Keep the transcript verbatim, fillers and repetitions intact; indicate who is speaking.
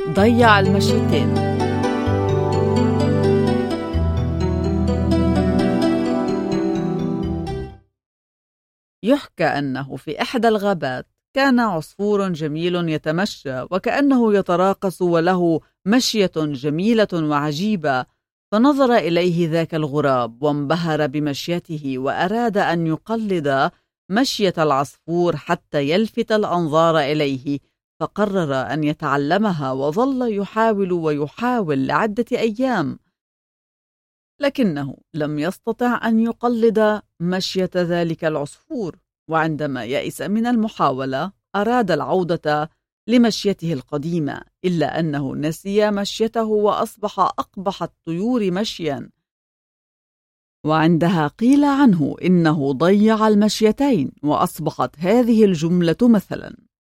Speaker 1: ضيع المشيتين. يحكى أنه في إحدى الغابات كان عصفور جميل يتمشى وكأنه يتراقص وله مشية جميلة وعجيبة، فنظر إليه ذاك الغراب وانبهر بمشيته وأراد أن يقلد مشية العصفور حتى يلفت الأنظار إليه، فقرر أن يتعلمها وظل يحاول ويحاول لعدة أيام، لكنه لم يستطع أن يقلد مشية ذلك العصفور. وعندما يئس من المحاولة أراد العودة لمشيته القديمة، إلا أنه نسي مشيته وأصبح أقبح الطيور مشيا، وعندها قيل عنه إنه ضيع المشيتين، وأصبحت هذه الجملة مثلا.